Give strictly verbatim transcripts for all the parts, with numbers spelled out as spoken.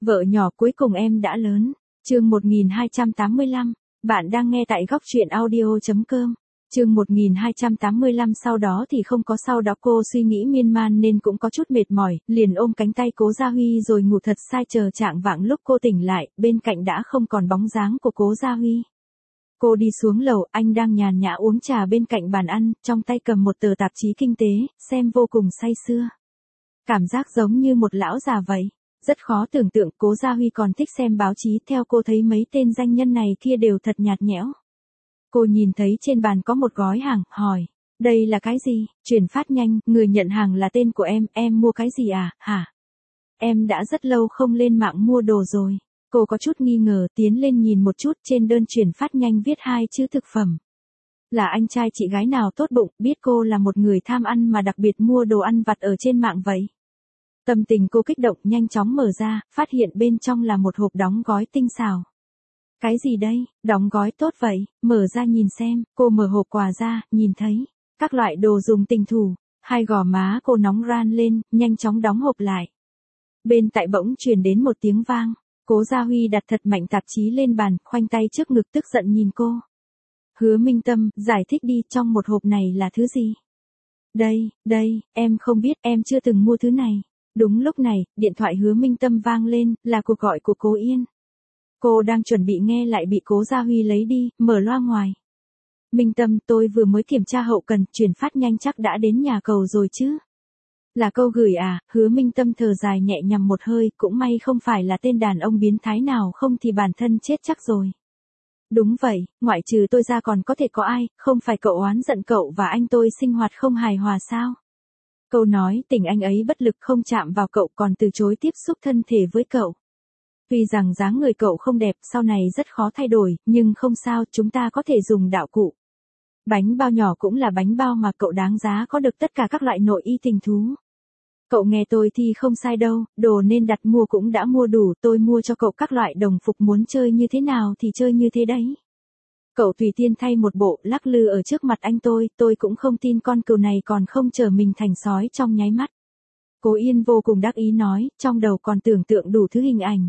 Vợ nhỏ cuối cùng em đã lớn. Chương một nghìn hai trăm tám mươi lăm. Bạn đang nghe tại góc truyện audio chấm com. Chương một nghìn hai trăm tám mươi lăm sau đó thì không có sau đó cô suy nghĩ miên man nên cũng có chút mệt mỏi, liền ôm cánh tay Cố Gia Huy rồi ngủ thật sai chờ trạng vạng lúc cô tỉnh lại, bên cạnh đã không còn bóng dáng của Cố Gia Huy. Cô đi xuống lầu, anh đang nhàn nhã uống trà bên cạnh bàn ăn, trong tay cầm một tờ tạp chí kinh tế, xem vô cùng say sưa. Cảm giác giống như một lão già vậy. Rất khó tưởng tượng Cố Gia Huy còn thích xem báo chí, theo cô thấy mấy tên danh nhân này kia đều thật nhạt nhẽo. Cô nhìn thấy trên bàn có một gói hàng, hỏi, đây là cái gì? Chuyển phát nhanh, người nhận hàng là tên của em, em mua cái gì à, hả? Em đã rất lâu không lên mạng mua đồ rồi. Cô có chút nghi ngờ, tiến lên nhìn một chút, trên đơn chuyển phát nhanh viết hai chữ thực phẩm. Là anh trai chị gái nào tốt bụng, biết cô là một người tham ăn mà đặc biệt mua đồ ăn vặt ở trên mạng vậy. Tâm tình cô kích động, nhanh chóng mở ra, phát hiện bên trong là một hộp đóng gói tinh xảo. Cái gì đây, đóng gói tốt vậy, mở ra nhìn xem, cô mở hộp quà ra, nhìn thấy các loại đồ dùng tình thủ, hai gò má cô nóng ran lên, nhanh chóng đóng hộp lại. Bên tại bỗng truyền đến một tiếng vang, Cố Gia Huy đặt thật mạnh tạp chí lên bàn, khoanh tay trước ngực tức giận nhìn cô. Hứa Minh Tâm, giải thích đi, trong một hộp này là thứ gì? Đây, đây, em không biết, em chưa từng mua thứ này. Đúng lúc này, điện thoại Hứa Minh Tâm vang lên, là cuộc gọi của Cố Yên. Cô đang chuẩn bị nghe lại bị Cố Gia Huy lấy đi, mở loa ngoài. Minh Tâm, tôi vừa mới kiểm tra hậu cần, chuyển phát nhanh chắc đã đến nhà cầu rồi chứ? Là câu gửi à? Hứa Minh Tâm thở dài nhẹ nhằm một hơi, cũng may không phải là tên đàn ông biến thái nào, không thì bản thân chết chắc rồi. Đúng vậy, ngoại trừ tôi ra còn có thể có ai, không phải cậu oán giận cậu và anh tôi sinh hoạt không hài hòa sao? Câu nói tình anh ấy bất lực không chạm vào cậu, còn từ chối tiếp xúc thân thể với cậu. Tuy rằng dáng người cậu không đẹp, sau này rất khó thay đổi, nhưng không sao, chúng ta có thể dùng đạo cụ. Bánh bao nhỏ cũng là bánh bao mà cậu đáng giá có được tất cả các loại nội y tình thú. Cậu nghe tôi thì không sai đâu, đồ nên đặt mua cũng đã mua đủ, tôi mua cho cậu các loại đồng phục, muốn chơi như thế nào thì chơi như thế đấy. Cậu tùy tiên thay một bộ, lắc lư ở trước mặt anh tôi, tôi cũng không tin con cừu này còn không trở mình thành sói trong nháy mắt. Cố Yên vô cùng đắc ý nói, trong đầu còn tưởng tượng đủ thứ hình ảnh.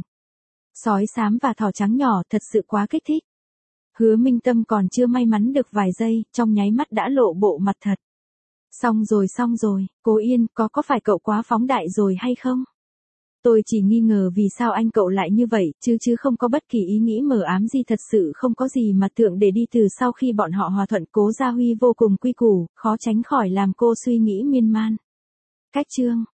Sói xám và thỏ trắng nhỏ, thật sự quá kích thích. Hứa Minh Tâm còn chưa may mắn được vài giây, trong nháy mắt đã lộ bộ mặt thật. Xong rồi xong rồi, Cố Yên, có có phải cậu quá phóng đại rồi hay không? Tôi chỉ nghi ngờ vì sao anh cậu lại như vậy, chứ chứ không có bất kỳ ý nghĩ mờ ám gì, thật sự không có gì mà tưởng để đi. Từ sau khi bọn họ hòa thuận, Cố Gia Huy vô cùng quy củ, khó tránh khỏi làm cô suy nghĩ miên man. Cách chương